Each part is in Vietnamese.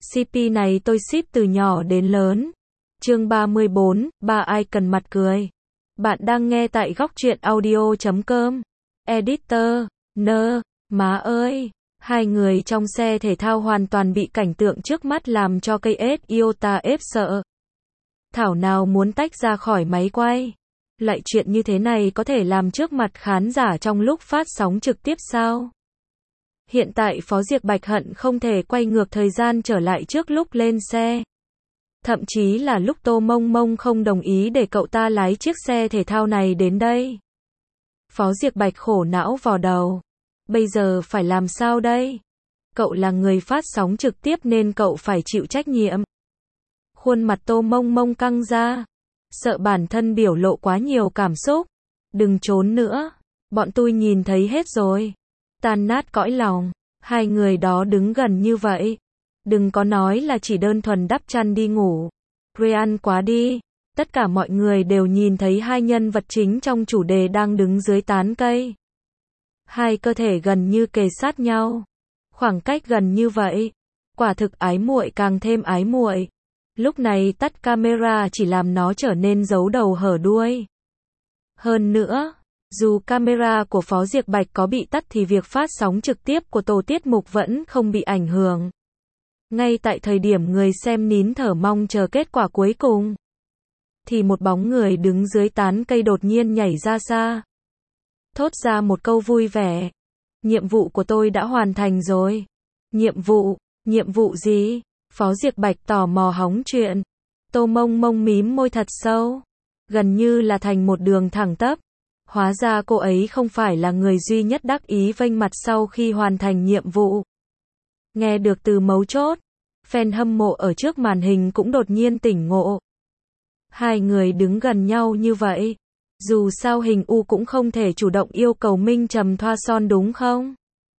CP này tôi ship từ nhỏ đến lớn. Chương 34, ba ai cần mặt cười. Bạn đang nghe tại góc truyện audio.com. Editor, má ơi. Hai người trong xe thể thao hoàn toàn bị cảnh tượng trước mắt làm cho cây Iota ép sợ. Thảo nào muốn tách ra khỏi máy quay. Lại chuyện như thế này có thể làm trước mặt khán giả trong lúc phát sóng trực tiếp sao? Hiện tại Phó Diệc Bạch hận không thể quay ngược thời gian trở lại trước lúc lên xe. Thậm chí là lúc Tô Mông Mông không đồng ý để cậu ta lái chiếc xe thể thao này đến đây. Phó Diệc Bạch khổ não vò đầu. Bây giờ phải làm sao đây? Cậu là người phát sóng trực tiếp nên cậu phải chịu trách nhiệm. Khuôn mặt Tô Mông Mông căng ra. Sợ bản thân biểu lộ quá nhiều cảm xúc. Đừng trốn nữa. Bọn tôi nhìn thấy hết rồi. Tan nát cõi lòng. Hai người đó đứng gần như vậy. Đừng có nói là chỉ đơn thuần đắp chăn đi ngủ. Ryan quá đi. Tất cả mọi người đều nhìn thấy hai nhân vật chính trong chủ đề đang đứng dưới tán cây. Hai cơ thể gần như kề sát nhau. Khoảng cách gần như vậy. Quả thực ái muội càng thêm ái muội. Lúc này tắt camera chỉ làm nó trở nên giấu đầu hở đuôi. Hơn nữa, dù camera của Phó Diệc Bạch có bị tắt thì việc phát sóng trực tiếp của tổ tiết mục vẫn không bị ảnh hưởng. Ngay tại thời điểm người xem nín thở mong chờ kết quả cuối cùng, thì một bóng người đứng dưới tán cây đột nhiên nhảy ra xa. Thốt ra một câu vui vẻ. Nhiệm vụ của tôi đã hoàn thành rồi. Nhiệm vụ gì? Phó Diệc Bạch tò mò hóng chuyện. Tô Mông Mông mím môi thật sâu. Gần như là thành một đường thẳng tắp. Hóa ra cô ấy không phải là người duy nhất đắc ý vênh mặt sau khi hoàn thành nhiệm vụ. Nghe được từ mấu chốt, fan hâm mộ ở trước màn hình cũng đột nhiên tỉnh ngộ. Hai người đứng gần nhau như vậy. Dù sao Hình U cũng không thể chủ động yêu cầu Minh Trầm thoa son đúng không?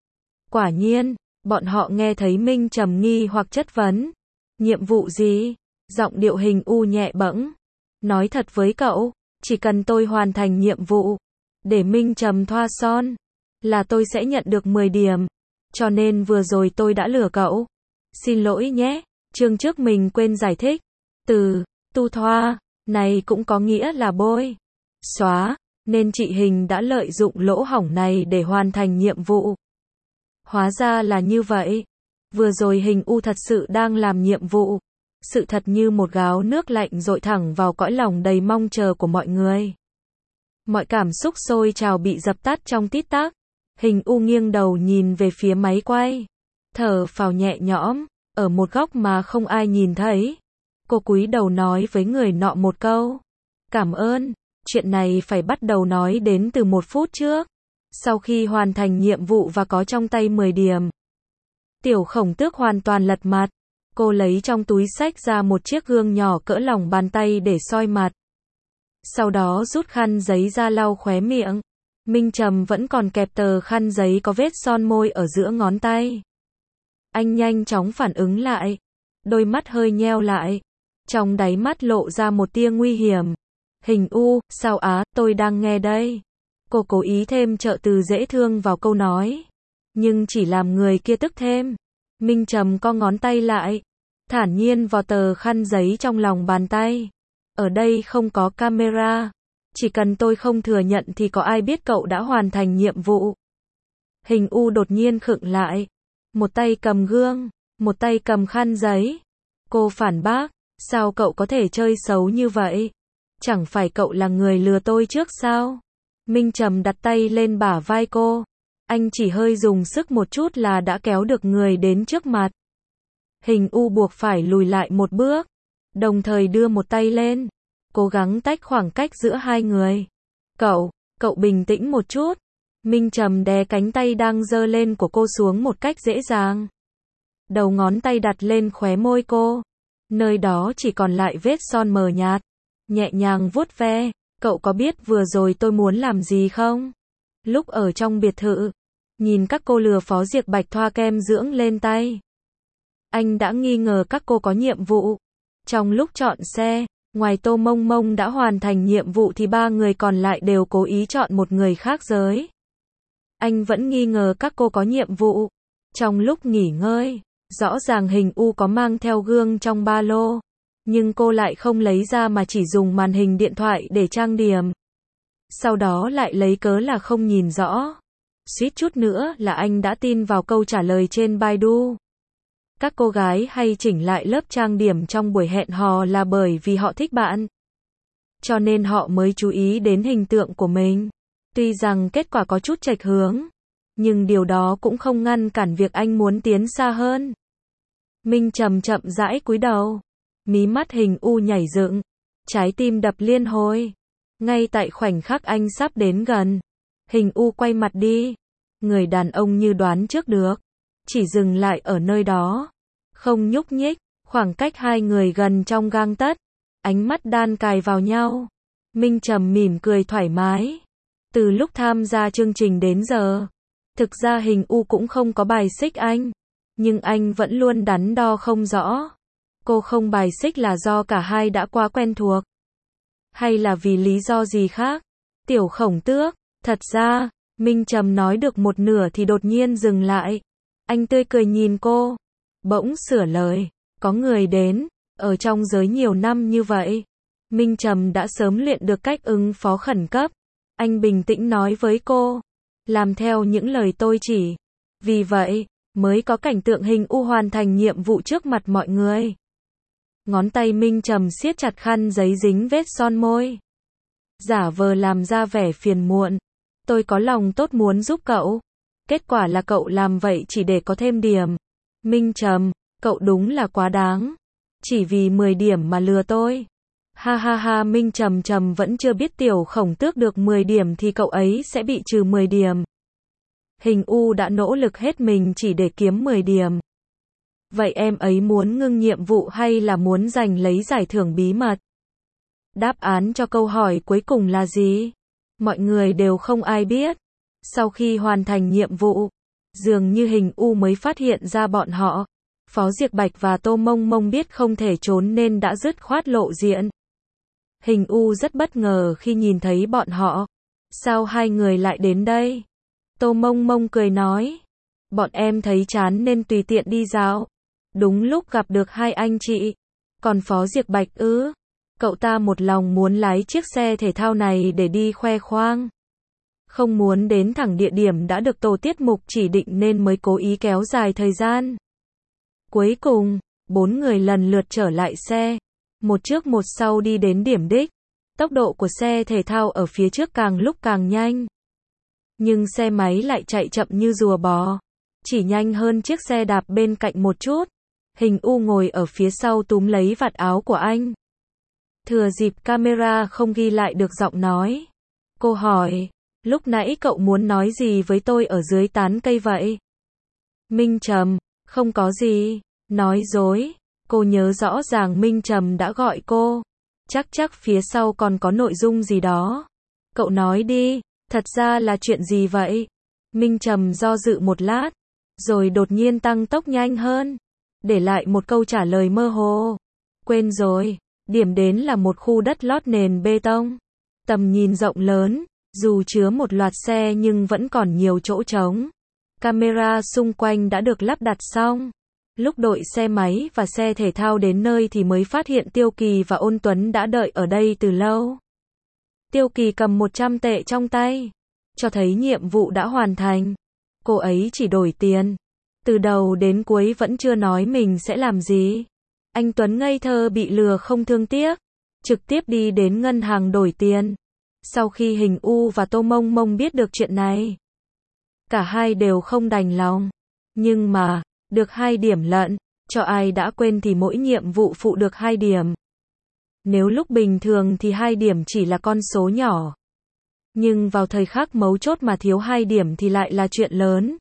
Quả nhiên, bọn họ nghe thấy Minh Trầm nghi hoặc chất vấn. Nhiệm vụ gì? Giọng điệu Hình U nhẹ bẫng. Nói thật với cậu, chỉ cần tôi hoàn thành nhiệm vụ, để Minh Trầm thoa son, là tôi sẽ nhận được 10 điểm. Cho nên vừa rồi tôi đã lừa cậu. Xin lỗi nhé, chương trước mình quên giải thích. Từ tu thoa này cũng có nghĩa là bôi xóa, nên chị Hình đã lợi dụng lỗ hổng này để hoàn thành nhiệm vụ. Hóa ra là như vậy. Vừa rồi Hình U thật sự đang làm nhiệm vụ. Sự thật như một gáo nước lạnh dội thẳng vào cõi lòng đầy mong chờ của mọi người. Mọi cảm xúc sôi trào bị dập tắt trong tít tắc. Hình U nghiêng đầu nhìn về phía máy quay. Thở phào nhẹ nhõm, ở một góc mà không ai nhìn thấy. Cô cúi đầu nói với người nọ một câu. Cảm ơn, chuyện này phải bắt đầu nói đến từ 1 phút trước. Sau khi hoàn thành nhiệm vụ và có trong tay 10 điểm. Tiểu Khổng Tước hoàn toàn lật mặt. Cô lấy trong túi xách ra một chiếc gương nhỏ cỡ lòng bàn tay để soi mặt. Sau đó rút khăn giấy ra lau khóe miệng. Minh Trầm vẫn còn kẹp tờ khăn giấy có vết son môi ở giữa ngón tay. Anh nhanh chóng phản ứng lại. Đôi mắt hơi nheo lại. Trong đáy mắt lộ ra một tia nguy hiểm. Hình U, sao á, tôi đang nghe đây. Cô cố ý thêm trợ từ dễ thương vào câu nói. Nhưng chỉ làm người kia tức thêm. Minh Trầm co ngón tay lại. Thản nhiên vò tờ khăn giấy trong lòng bàn tay. Ở đây không có camera. Chỉ cần tôi không thừa nhận thì có ai biết cậu đã hoàn thành nhiệm vụ. Hình U đột nhiên khựng lại. Một tay cầm gương, một tay cầm khăn giấy. Cô phản bác. Sao cậu có thể chơi xấu như vậy? Chẳng phải cậu là người lừa tôi trước sao? Minh Trầm đặt tay lên bả vai cô. Anh chỉ hơi dùng sức một chút là đã kéo được người đến trước mặt. Hình U buộc phải lùi lại một bước. Đồng thời đưa một tay lên. Cố gắng tách khoảng cách giữa hai người. Cậu bình tĩnh một chút. Minh Trầm đè cánh tay đang giơ lên của cô xuống một cách dễ dàng. Đầu ngón tay đặt lên khóe môi cô. Nơi đó chỉ còn lại vết son mờ nhạt. Nhẹ nhàng vuốt ve. Cậu có biết vừa rồi tôi muốn làm gì không? Lúc ở trong biệt thự, nhìn các cô lừa Phó Diệc Bạch thoa kem dưỡng lên tay. Anh đã nghi ngờ các cô có nhiệm vụ. Trong lúc chọn xe, ngoài Tô Mông Mông đã hoàn thành nhiệm vụ thì 3 người còn lại đều cố ý chọn một người khác giới. Anh vẫn nghi ngờ các cô có nhiệm vụ. Trong lúc nghỉ ngơi, Rõ ràng hình U có mang theo gương trong ba lô, nhưng cô lại không lấy ra mà chỉ dùng màn hình điện thoại để trang điểm. Sau đó lại lấy cớ là không nhìn rõ. Suýt chút nữa là anh đã tin vào câu trả lời trên Baidu. Các cô gái hay chỉnh lại lớp trang điểm trong buổi hẹn hò là bởi vì họ thích bạn. Cho nên họ mới chú ý đến hình tượng của mình. Tuy rằng kết quả có chút chệch hướng, nhưng điều đó cũng không ngăn cản việc anh muốn tiến xa hơn. Minh Trầm chậm rãi cúi đầu. Mí mắt hình U nhảy dựng. Trái tim đập liên hồi. Ngay tại khoảnh khắc anh sắp đến gần, hình U quay mặt đi. Người đàn ông như đoán trước được, chỉ dừng lại ở nơi đó, không nhúc nhích, khoảng cách hai người gần trong gang tấc, ánh mắt đan cài vào nhau. Minh Trầm mỉm cười thoải mái. Từ lúc tham gia chương trình đến giờ, thực ra hình U cũng không có bài xích anh, nhưng anh vẫn luôn đắn đo không rõ. Cô không bài xích là do cả hai đã quá quen thuộc, hay là vì lý do gì khác? Tiểu Khổng Tước, thật ra, Minh Trầm nói được một nửa thì đột nhiên dừng lại. Anh tươi cười nhìn cô, bỗng sửa lời, có người đến, ở trong giới nhiều năm như vậy. Minh Trầm đã sớm luyện được cách ứng phó khẩn cấp. Anh bình tĩnh nói với cô, làm theo những lời tôi chỉ. Vì vậy, mới có cảnh tượng hình U hoàn thành nhiệm vụ trước mặt mọi người. Ngón tay Minh Trầm siết chặt khăn giấy dính vết son môi. Giả vờ làm ra vẻ phiền muộn. Tôi có lòng tốt muốn giúp cậu. Kết quả là cậu làm vậy chỉ để có thêm điểm. Minh Trầm, cậu đúng là quá đáng. Chỉ vì 10 điểm mà lừa tôi. Ha ha ha, Minh Trầm vẫn chưa biết Tiểu Khổng Tước được 10 điểm thì cậu ấy sẽ bị trừ 10 điểm. Hình U đã nỗ lực hết mình chỉ để kiếm 10 điểm. Vậy em ấy muốn ngưng nhiệm vụ hay là muốn giành lấy giải thưởng bí mật? Đáp án cho câu hỏi cuối cùng là gì? Mọi người đều không ai biết. Sau khi hoàn thành nhiệm vụ, dường như hình U mới phát hiện ra bọn họ. Phó Diệc Bạch và Tô Mông Mông biết không thể trốn nên đã dứt khoát lộ diện. Hình U rất bất ngờ khi nhìn thấy bọn họ. Sao hai người lại đến đây? Tô Mông Mông cười nói. Bọn em thấy chán nên tùy tiện đi dạo. Đúng lúc gặp được hai anh chị. Còn Phó Diệc Bạch ư? Cậu ta một lòng muốn lái chiếc xe thể thao này để đi khoe khoang. Không muốn đến thẳng địa điểm đã được tổ tiết mục chỉ định nên mới cố ý kéo dài thời gian. Cuối cùng, 4 người lần lượt trở lại xe. Một trước một sau đi đến điểm đích. Tốc độ của xe thể thao ở phía trước càng lúc càng nhanh. Nhưng xe máy lại chạy chậm như rùa bò. Chỉ nhanh hơn chiếc xe đạp bên cạnh một chút. Hình U ngồi ở phía sau túm lấy vạt áo của anh. Thừa dịp camera không ghi lại được giọng nói. Cô hỏi, lúc nãy cậu muốn nói gì với tôi ở dưới tán cây vậy? Minh Trầm, không có gì. Nói dối. Cô nhớ rõ ràng Minh Trầm đã gọi cô. Chắc phía sau còn có nội dung gì đó. Cậu nói đi, thật ra là chuyện gì vậy? Minh Trầm do dự một lát, rồi đột nhiên tăng tốc nhanh hơn. Để lại một câu trả lời mơ hồ. Quên rồi, điểm đến là một khu đất lót nền bê tông. Tầm nhìn rộng lớn, dù chứa một loạt xe nhưng vẫn còn nhiều chỗ trống. Camera xung quanh đã được lắp đặt xong. Lúc đội xe máy và xe thể thao đến nơi thì mới phát hiện Tiêu Kỳ và Ôn Tuấn đã đợi ở đây từ lâu. Tiêu Kỳ cầm 100 tệ trong tay, cho thấy nhiệm vụ đã hoàn thành. Cô ấy chỉ đổi tiền. Từ đầu đến cuối vẫn chưa nói mình sẽ làm gì. Anh Tuấn ngây thơ bị lừa không thương tiếc, trực tiếp đi đến ngân hàng đổi tiền. Sau khi Hình U và Tô Mông Mông biết được chuyện này, cả hai đều không đành lòng. Nhưng mà, được 2 điểm lận, cho ai đã quên thì mỗi nhiệm vụ phụ được 2 điểm. Nếu lúc bình thường thì 2 điểm chỉ là con số nhỏ. Nhưng vào thời khắc mấu chốt mà thiếu 2 điểm thì lại là chuyện lớn.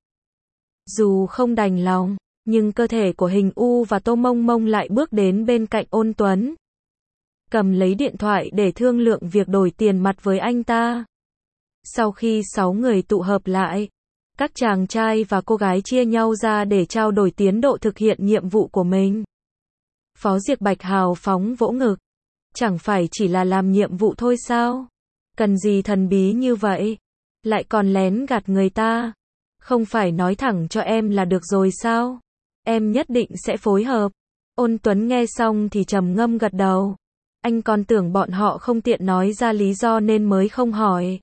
Dù không đành lòng, nhưng cơ thể của Hình U và Tô Mông Mông lại bước đến bên cạnh Ôn Tuấn. Cầm lấy điện thoại để thương lượng việc đổi tiền mặt với anh ta. Sau khi 6 người tụ hợp lại, các chàng trai và cô gái chia nhau ra để trao đổi tiến độ thực hiện nhiệm vụ của mình. Phó Diệc Bạch hào phóng vỗ ngực. Chẳng phải chỉ là làm nhiệm vụ thôi sao? Cần gì thần bí như vậy? Lại còn lén gạt người ta. Không phải nói thẳng cho em là được rồi sao? em nhất định sẽ phối hợp. Ôn Tuấn nghe xong thì trầm ngâm gật đầu. Anh còn tưởng bọn họ không tiện nói ra lý do nên mới không hỏi.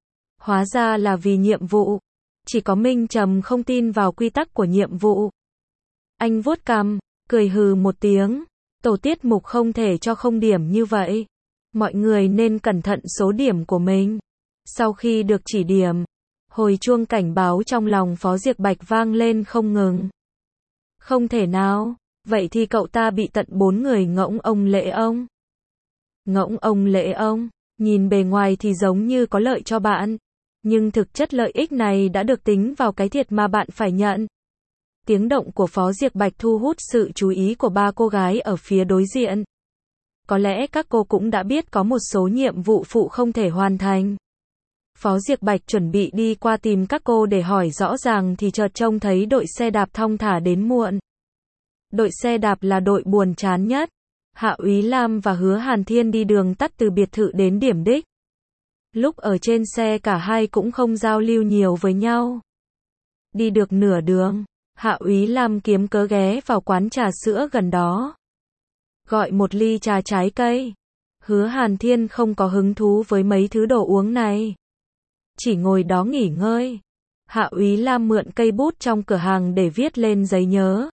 Hóa ra là vì nhiệm vụ. Chỉ có Minh Trầm không tin vào quy tắc của nhiệm vụ. Anh vuốt cằm, cười hừ một tiếng. Tổ tiết mục không thể cho không điểm như vậy. Mọi người nên cẩn thận số điểm của mình. Sau khi được chỉ điểm, hồi chuông cảnh báo trong lòng Phó Diệc Bạch vang lên không ngừng. Không thể nào, vậy thì cậu ta bị tận 4 người ngỗng ông lễ ông. Ngỗng ông lễ ông, nhìn bề ngoài thì giống như có lợi cho bạn. Nhưng thực chất lợi ích này đã được tính vào cái thiệt mà bạn phải nhận. Tiếng động của Phó Diệc Bạch thu hút sự chú ý của 3 cô gái ở phía đối diện. Có lẽ các cô cũng đã biết có một số nhiệm vụ phụ không thể hoàn thành. Phó Diệc Bạch chuẩn bị đi qua tìm các cô để hỏi rõ ràng thì chợt trông thấy đội xe đạp thong thả đến muộn. Đội xe đạp là đội buồn chán nhất. Hạ Úy Lam và Hứa Hàn Thiên đi đường tắt từ biệt thự đến điểm đích. Lúc ở trên xe cả hai cũng không giao lưu nhiều với nhau. Đi được nửa đường, Hạ Úy Lam kiếm cớ ghé vào quán trà sữa gần đó. Gọi một ly trà trái cây. Hứa Hàn Thiên không có hứng thú với mấy thứ đồ uống này. Chỉ ngồi đó nghỉ ngơi. Hạ Úy Lam mượn cây bút trong cửa hàng để viết lên giấy nhớ.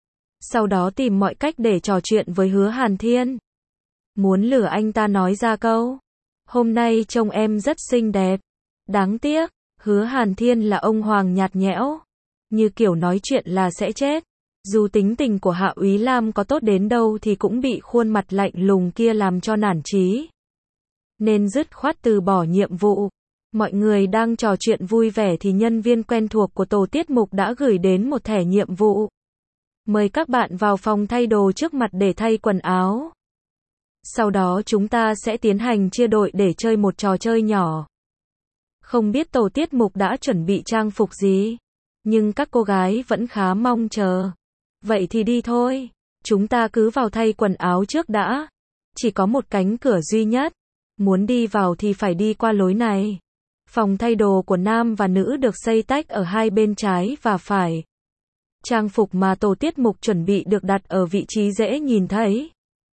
Sau đó tìm mọi cách để trò chuyện với Hứa Hàn Thiên. Muốn lừa anh ta nói ra câu. Hôm nay trông em rất xinh đẹp. Đáng tiếc, Hứa Hàn Thiên là ông hoàng nhạt nhẽo. Như kiểu nói chuyện là sẽ chết. Dù tính tình của Hạ Úy Lam có tốt đến đâu thì cũng bị khuôn mặt lạnh lùng kia làm cho nản chí. Nên dứt khoát từ bỏ nhiệm vụ. Mọi người đang trò chuyện vui vẻ thì nhân viên quen thuộc của tổ tiết mục đã gửi đến một thẻ nhiệm vụ. Mời các bạn vào phòng thay đồ trước mặt để thay quần áo. Sau đó chúng ta sẽ tiến hành chia đội để chơi một trò chơi nhỏ. Không biết tổ tiết mục đã chuẩn bị trang phục gì, nhưng các cô gái vẫn khá mong chờ. Vậy thì đi thôi, chúng ta cứ vào thay quần áo trước đã. Chỉ có một cánh cửa duy nhất. Muốn đi vào thì phải đi qua lối này. Phòng thay đồ của nam và nữ được xây tách ở hai bên trái và phải. Trang phục mà tổ tiết mục chuẩn bị được đặt ở vị trí dễ nhìn thấy.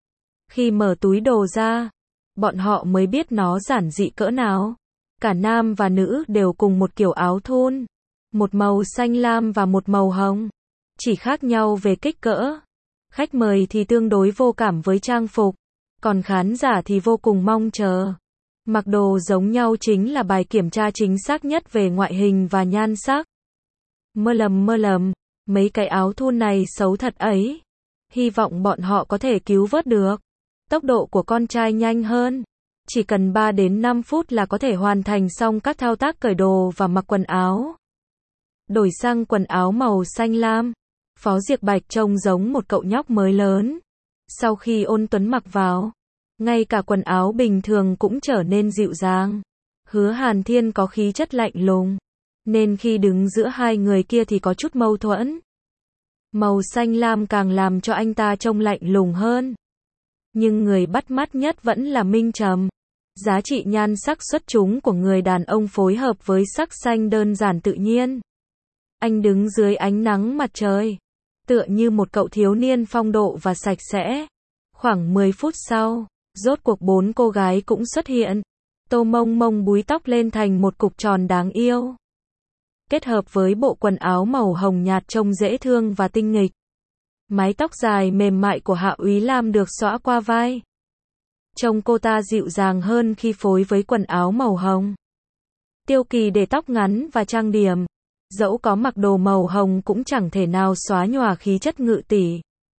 Khi mở túi đồ ra, bọn họ mới biết nó giản dị cỡ nào. Cả nam và nữ đều cùng một kiểu áo thun. Một màu xanh lam và một màu hồng. Chỉ khác nhau về kích cỡ. Khách mời thì tương đối vô cảm với trang phục. Còn khán giả thì vô cùng mong chờ. Mặc đồ giống nhau chính là bài kiểm tra chính xác nhất về ngoại hình và nhan sắc. Mơ lầm, mấy cái áo thun này xấu thật ấy. Hy vọng bọn họ có thể cứu vớt được. Tốc độ của con trai nhanh hơn. Chỉ cần 3 đến 5 phút là có thể hoàn thành xong các thao tác cởi đồ và mặc quần áo. Đổi sang quần áo màu xanh lam. Phó Diệc Bạch trông giống một cậu nhóc mới lớn. Sau khi Ôn Tuấn mặc vào, ngay cả quần áo bình thường cũng trở nên dịu dàng. Hứa Hàn Thiên có khí chất lạnh lùng, nên khi đứng giữa hai người kia thì có chút mâu thuẫn. Màu xanh lam càng làm cho anh ta trông lạnh lùng hơn. Nhưng người bắt mắt nhất vẫn là Minh Trầm. Giá trị nhan sắc xuất chúng của người đàn ông phối hợp với sắc xanh đơn giản tự nhiên. Anh đứng dưới ánh nắng mặt trời, tựa như một cậu thiếu niên phong độ và sạch sẽ. Khoảng 10 phút sau, rốt cuộc 4 cô gái cũng xuất hiện. Tô Mông Mông búi tóc lên thành một cục tròn đáng yêu. Kết hợp với bộ quần áo màu hồng nhạt trông dễ thương và tinh nghịch. Mái tóc dài mềm mại của Hạ Úy Lam được xõa qua vai. Trông cô ta dịu dàng hơn khi phối với quần áo màu hồng. Tiêu Kỳ để tóc ngắn và trang điểm. Dẫu có mặc đồ màu hồng cũng chẳng thể nào xóa nhòa khí chất ngự tỷ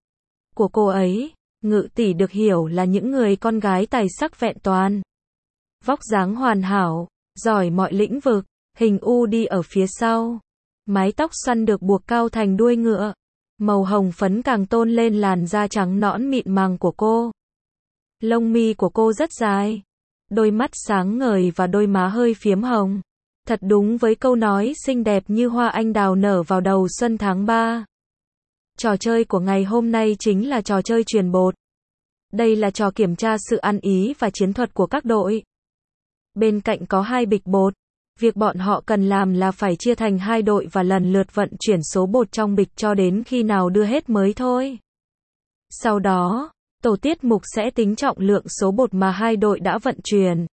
của cô ấy. Ngự tỷ được hiểu là những người con gái tài sắc vẹn toàn. Vóc dáng hoàn hảo, giỏi mọi lĩnh vực, hình u đi ở phía sau. Mái tóc xoăn được buộc cao thành đuôi ngựa. Màu hồng phấn càng tôn lên làn da trắng nõn mịn màng của cô. Lông mi của cô rất dài. Đôi mắt sáng ngời và đôi má hơi phiếm hồng. Thật đúng với câu nói xinh đẹp như hoa anh đào nở vào đầu xuân tháng 3. Trò chơi của ngày hôm nay chính là trò chơi chuyền bột. Đây là trò kiểm tra sự ăn ý và chiến thuật của các đội. Bên cạnh có 2 bịch bột. Việc bọn họ cần làm là phải chia thành hai đội và lần lượt vận chuyển số bột trong bịch cho đến khi nào đưa hết mới thôi. Sau đó, tổ tiết mục sẽ tính trọng lượng số bột mà hai đội đã vận chuyển.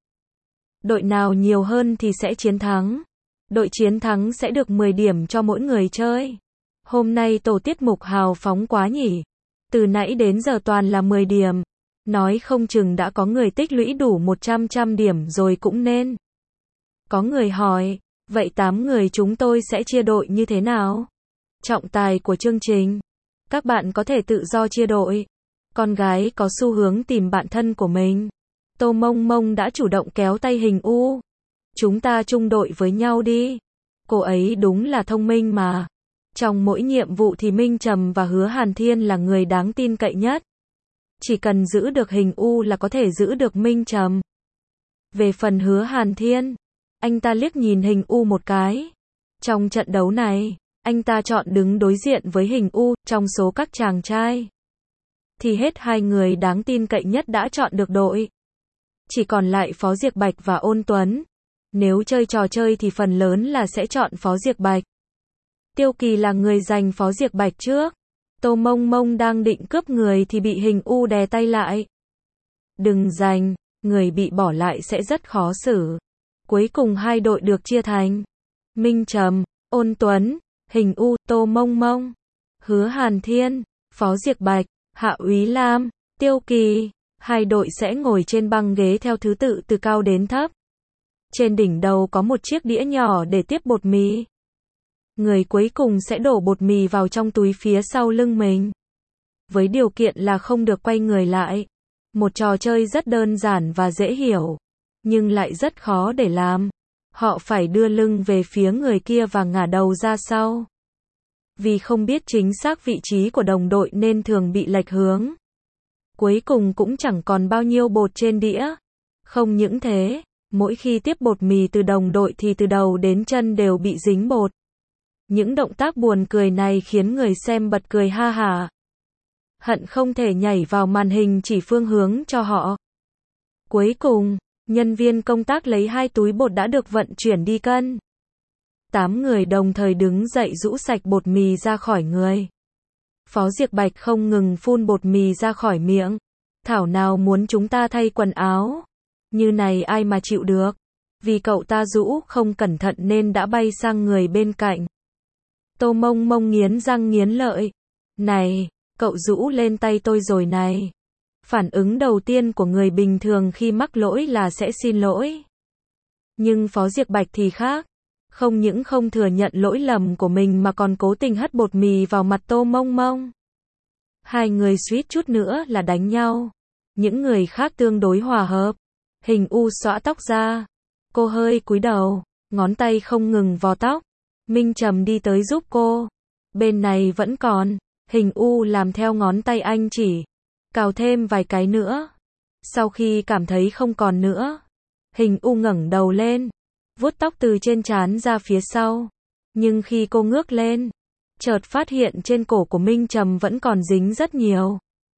Đội nào nhiều hơn thì sẽ chiến thắng. Đội chiến thắng sẽ được 10 điểm cho mỗi người chơi. Hôm nay tổ tiết mục hào phóng quá nhỉ. Từ nãy đến giờ toàn là 10 điểm. Nói không chừng đã có người tích lũy đủ 100 điểm rồi cũng nên. Có người hỏi, vậy 8 người chúng tôi sẽ chia đội như thế nào? Trọng tài của chương trình. Các bạn có thể tự do chia đội. Con gái có xu hướng tìm bạn thân của mình. Tô Mông Mông đã chủ động kéo tay Hình U. Chúng ta chung đội với nhau đi. Cô ấy đúng là thông minh mà. Trong mỗi nhiệm vụ thì Minh Trầm và Hứa Hàn Thiên là người đáng tin cậy nhất. Chỉ cần giữ được Hình U là có thể giữ được Minh Trầm. Về phần Hứa Hàn Thiên, anh ta liếc nhìn Hình U một cái. Trong trận đấu này, anh ta chọn đứng đối diện với Hình U. Trong số các chàng trai thì hết hai người đáng tin cậy nhất đã chọn được đội. Chỉ còn lại Phó Diệc Bạch và Ôn Tuấn. Nếu chơi trò chơi thì phần lớn là sẽ chọn Phó Diệc Bạch. Tiêu Kỳ là người giành Phó Diệc Bạch trước. Tô Mông Mông đang định cướp người thì bị Hình U đè tay lại. Đừng giành, người bị bỏ lại sẽ rất khó xử. Cuối cùng hai đội được chia thành Minh Trầm, Ôn Tuấn, Hình U, Tô Mông Mông, Hứa Hàn Thiên, Phó Diệc Bạch, Hạ Úy Lam, Tiêu Kỳ. Hai đội sẽ ngồi trên băng ghế theo thứ tự từ cao đến thấp. Trên đỉnh đầu có một chiếc đĩa nhỏ để tiếp bột mì. Người cuối cùng sẽ đổ bột mì vào trong túi phía sau lưng mình. Với điều kiện là không được quay người lại. Một trò chơi rất đơn giản và dễ hiểu, nhưng lại rất khó để làm. Họ phải đưa lưng về phía người kia và ngả đầu ra sau. Vì không biết chính xác vị trí của đồng đội nên thường bị lệch hướng. Cuối cùng cũng chẳng còn bao nhiêu bột trên đĩa. Không những thế, mỗi khi tiếp bột mì từ đồng đội thì từ đầu đến chân đều bị dính bột. Những động tác buồn cười này khiến người xem bật cười ha hả. Hận không thể nhảy vào màn hình chỉ phương hướng cho họ. Cuối cùng, nhân viên công tác lấy 2 túi bột đã được vận chuyển đi cân. 8 người đồng thời đứng dậy rũ sạch bột mì ra khỏi người. Phó Diệc Bạch không ngừng phun bột mì ra khỏi miệng. Thảo nào muốn chúng ta thay quần áo. Như này ai mà chịu được. Vì cậu ta rũ không cẩn thận nên đã bay sang người bên cạnh. Tô Mông Mông nghiến răng nghiến lợi. Này, cậu rũ lên tay tôi rồi này. Phản ứng đầu tiên của người bình thường khi mắc lỗi là sẽ xin lỗi. Nhưng Phó Diệc Bạch thì khác. Không những không thừa nhận lỗi lầm của mình mà còn cố tình hất bột mì vào mặt Tô Mông Mông. Hai người suýt chút nữa là đánh nhau. Những người khác tương đối hòa hợp. Hình U xõa tóc ra. Cô hơi cúi đầu, ngón tay không ngừng vò tóc. Minh Trầm đi tới giúp cô. Bên này vẫn còn. Hình U làm theo ngón tay anh chỉ. Cào thêm vài cái nữa. Sau khi cảm thấy không còn nữa, Hình U ngẩng đầu lên, vuốt tóc từ trên trán ra phía sau. Nhưng khi cô ngước lên, chợt phát hiện trên cổ của Minh Trầm vẫn còn dính rất nhiều.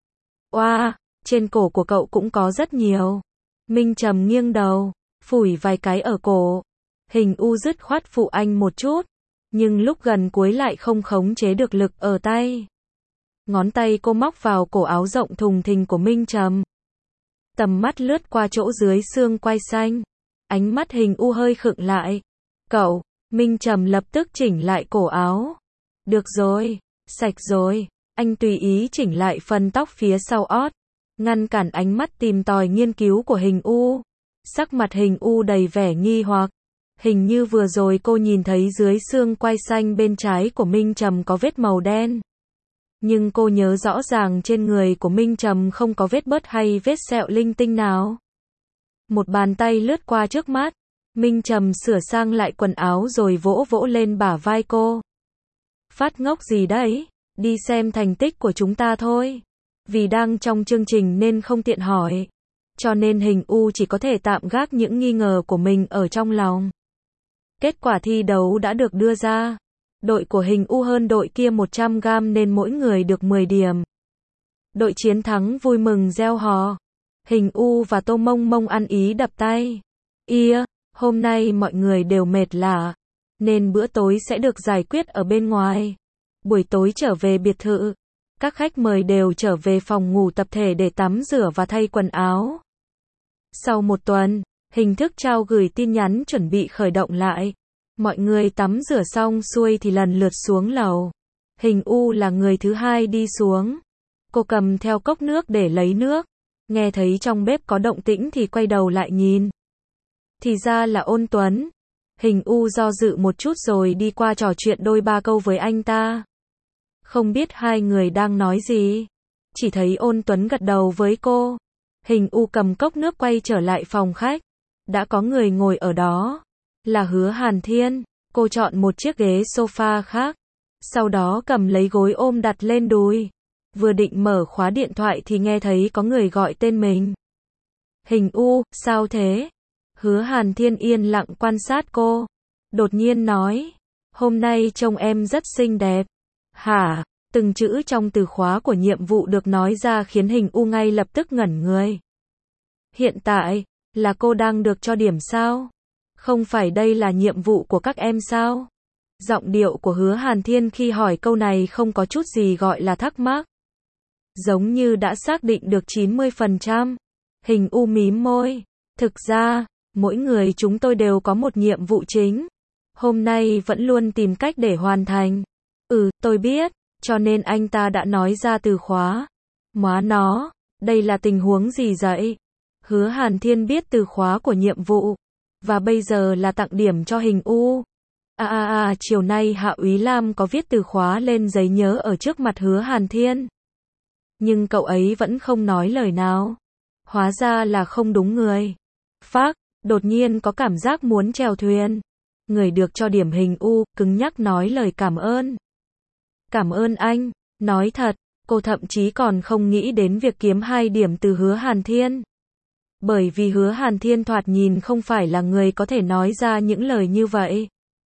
Oa, trên cổ của cậu cũng có rất nhiều. Minh Trầm nghiêng đầu, phủi vài cái ở cổ. Hình U dứt khoát phụ anh một chút, nhưng lúc gần cuối lại không khống chế được lực ở tay. Ngón tay cô móc vào cổ áo rộng thùng thình của Minh Trầm. Tầm mắt lướt qua chỗ dưới xương quai xanh. Ánh mắt Hình U hơi khựng lại. Cậu, Minh Trầm lập tức chỉnh lại cổ áo. Được rồi, sạch rồi. Anh tùy ý chỉnh lại phần tóc phía sau ót, ngăn cản ánh mắt tìm tòi nghiên cứu của Hình U. Sắc mặt Hình U đầy vẻ nghi hoặc. Hình như vừa rồi cô nhìn thấy dưới xương quai xanh bên trái của Minh Trầm có vết màu đen. Nhưng cô nhớ rõ ràng trên người của Minh Trầm không có vết bớt hay vết sẹo linh tinh nào. Một bàn tay lướt qua trước mắt. Minh Trầm sửa sang lại quần áo rồi vỗ vỗ lên bả vai cô. Phát ngốc gì đấy? Đi xem thành tích của chúng ta thôi. Vì đang trong chương trình nên không tiện hỏi. Cho nên Hình U chỉ có thể tạm gác những nghi ngờ của mình ở trong lòng. Kết quả thi đấu đã được đưa ra. Đội của Hình U hơn đội kia 100g nên mỗi người được 10 điểm. Đội chiến thắng vui mừng reo hò. Hình U và Tô Mông Mông ăn ý đập tay. Ia, Hôm nay mọi người đều mệt lả, nên bữa tối sẽ được giải quyết ở bên ngoài. Buổi tối trở về biệt thự, các khách mời đều trở về phòng ngủ tập thể để tắm rửa và thay quần áo. Sau một tuần, hình thức trao gửi tin nhắn chuẩn bị khởi động lại. Mọi người tắm rửa xong xuôi thì lần lượt xuống lầu. Hình U là người thứ hai đi xuống. Cô cầm theo cốc nước để lấy nước. Nghe thấy trong bếp có động tĩnh thì quay đầu lại nhìn. Thì ra là Ôn Tuấn. Hình U do dự một chút rồi đi qua trò chuyện đôi ba câu với anh ta. Không biết hai người đang nói gì. Chỉ thấy Ôn Tuấn gật đầu với cô. Hình U cầm cốc nước quay trở lại phòng khách. Đã có người ngồi ở đó. Là Hứa Hàn Thiên. Cô chọn một chiếc ghế sofa khác. Sau đó cầm lấy gối ôm đặt lên đùi. Vừa định mở khóa điện thoại thì nghe thấy có người gọi tên mình. Hình U, sao thế? Hứa Hàn Thiên yên lặng quan sát cô. Đột nhiên nói. Hôm nay trông em rất xinh đẹp. Hả? Từng chữ trong từ khóa của nhiệm vụ được nói ra khiến Hình U ngay lập tức ngẩn người. Hiện tại, là cô đang được cho điểm sao? Không phải đây là nhiệm vụ của các em sao? Giọng điệu của Hứa Hàn Thiên khi hỏi câu này không có chút gì gọi là thắc mắc. Giống như đã xác định được 90%. Hình U mím môi. Thực ra, mỗi người chúng tôi đều có một nhiệm vụ chính. Hôm nay vẫn luôn tìm cách để hoàn thành. Tôi biết, cho nên anh ta đã nói ra từ khóa. Móa nó, đây là tình huống gì vậy? Hứa Hàn Thiên biết từ khóa của nhiệm vụ. Và bây giờ là tặng điểm cho Hình U. Chiều nay Hạ Úy Lam có viết từ khóa lên giấy nhớ ở trước mặt Hứa Hàn Thiên. Nhưng cậu ấy vẫn không nói lời nào. Hóa ra là không đúng người. Phác, đột nhiên có cảm giác muốn chèo thuyền. Người được cho điểm Hình U, cứng nhắc nói lời cảm ơn. Cảm ơn anh, nói thật, cô thậm chí còn không nghĩ đến việc kiếm 2 điểm từ Hứa Hàn Thiên. Bởi vì Hứa Hàn Thiên thoạt nhìn không phải là người có thể nói ra những lời như vậy.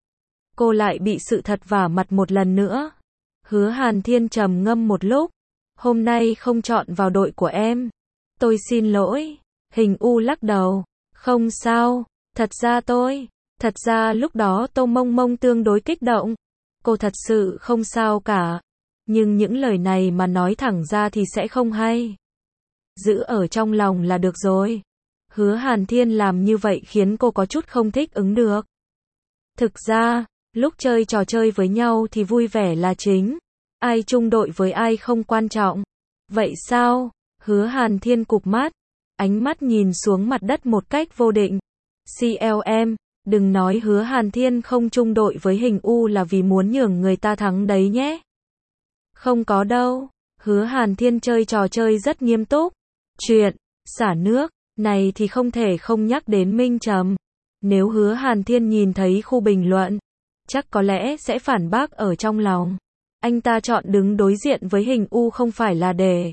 Cô lại bị sự thật vả mặt một lần nữa. Hứa Hàn Thiên trầm ngâm một lúc. Hôm nay không chọn vào đội của em. Tôi xin lỗi. Hình U lắc đầu. Không sao, thật ra lúc đó Tô Mông Mông tương đối kích động. Cô thật sự không sao cả. Nhưng những lời này mà nói thẳng ra thì sẽ không hay. Giữ ở trong lòng là được rồi. Hứa Hàn Thiên làm như vậy khiến cô có chút không thích ứng được. Thực ra, lúc chơi trò chơi với nhau thì vui vẻ là chính. Ai chung đội với ai không quan trọng. Vậy sao? Hứa Hàn Thiên cụp mắt. Ánh mắt nhìn xuống mặt đất một cách vô định. CLM, đừng nói Hứa Hàn Thiên không chung đội với Hình U là vì muốn nhường người ta thắng đấy nhé. Không có đâu. Hứa Hàn Thiên chơi trò chơi rất nghiêm túc. Chuyện xả nước này thì không thể không nhắc đến Minh Trầm. Nếu Hứa Hàn Thiên nhìn thấy khu bình luận, chắc có lẽ sẽ phản bác ở trong lòng. Anh ta chọn đứng đối diện với Hình U không phải là để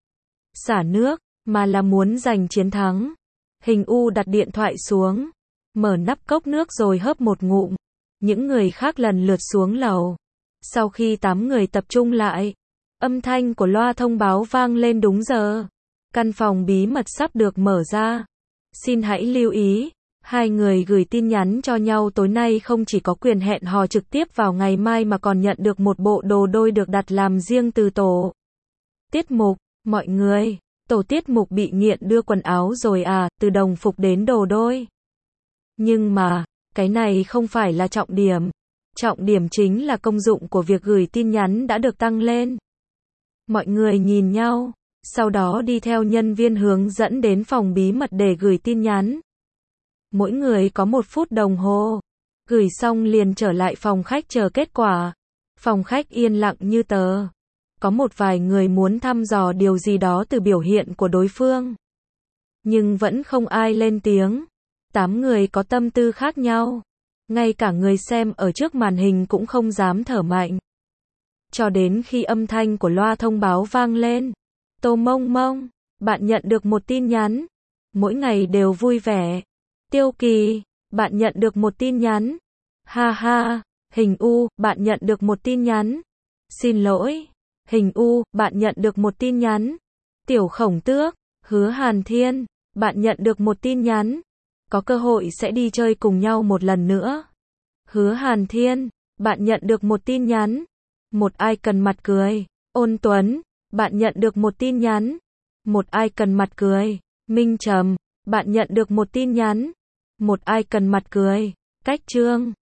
xả nước, mà là muốn giành chiến thắng. Hình U đặt điện thoại xuống, mở nắp cốc nước rồi hớp một ngụm. Những người khác lần lượt xuống lầu. Sau khi 8 người tập trung lại, âm thanh của loa thông báo vang lên đúng giờ. Căn phòng bí mật sắp được mở ra. Xin hãy lưu ý, 2 người gửi tin nhắn cho nhau tối nay không chỉ có quyền hẹn hò trực tiếp vào ngày mai mà còn nhận được một bộ đồ đôi được đặt làm riêng từ tổ tiết mục. Mọi người, tổ tiết mục bị nghiện đưa quần áo rồi à, từ đồng phục đến đồ đôi. Nhưng mà, cái này không phải là trọng điểm. Trọng điểm chính là công dụng của việc gửi tin nhắn đã được tăng lên. Mọi người nhìn nhau, sau đó đi theo nhân viên hướng dẫn đến phòng bí mật để gửi tin nhắn. Mỗi người có 1 phút đồng hồ. Gửi xong liền trở lại phòng khách chờ kết quả. Phòng khách yên lặng như tờ. Có một vài người muốn thăm dò điều gì đó từ biểu hiện của đối phương. Nhưng vẫn không ai lên tiếng. 8 người có tâm tư khác nhau. Ngay cả người xem ở trước màn hình cũng không dám thở mạnh. Cho đến khi âm thanh của loa thông báo vang lên. Tô Mông Mông, bạn nhận được một tin nhắn. Mỗi ngày đều vui vẻ. Tiêu Kỳ, bạn nhận được một tin nhắn. Ha ha, Hình U, bạn nhận được một tin nhắn. Xin lỗi. Hình U, bạn nhận được một tin nhắn. Tiểu Khổng Tước, Hứa Hàn Thiên, bạn nhận được một tin nhắn. có cơ hội sẽ đi chơi cùng nhau một lần nữa. Hứa Hàn Thiên, bạn nhận được một tin nhắn. Một icon mặt cười. Ôn Tuấn, bạn nhận được một tin nhắn. Một icon mặt cười. Minh Trầm, bạn nhận được một tin nhắn. Một icon mặt cười. Cách Trương.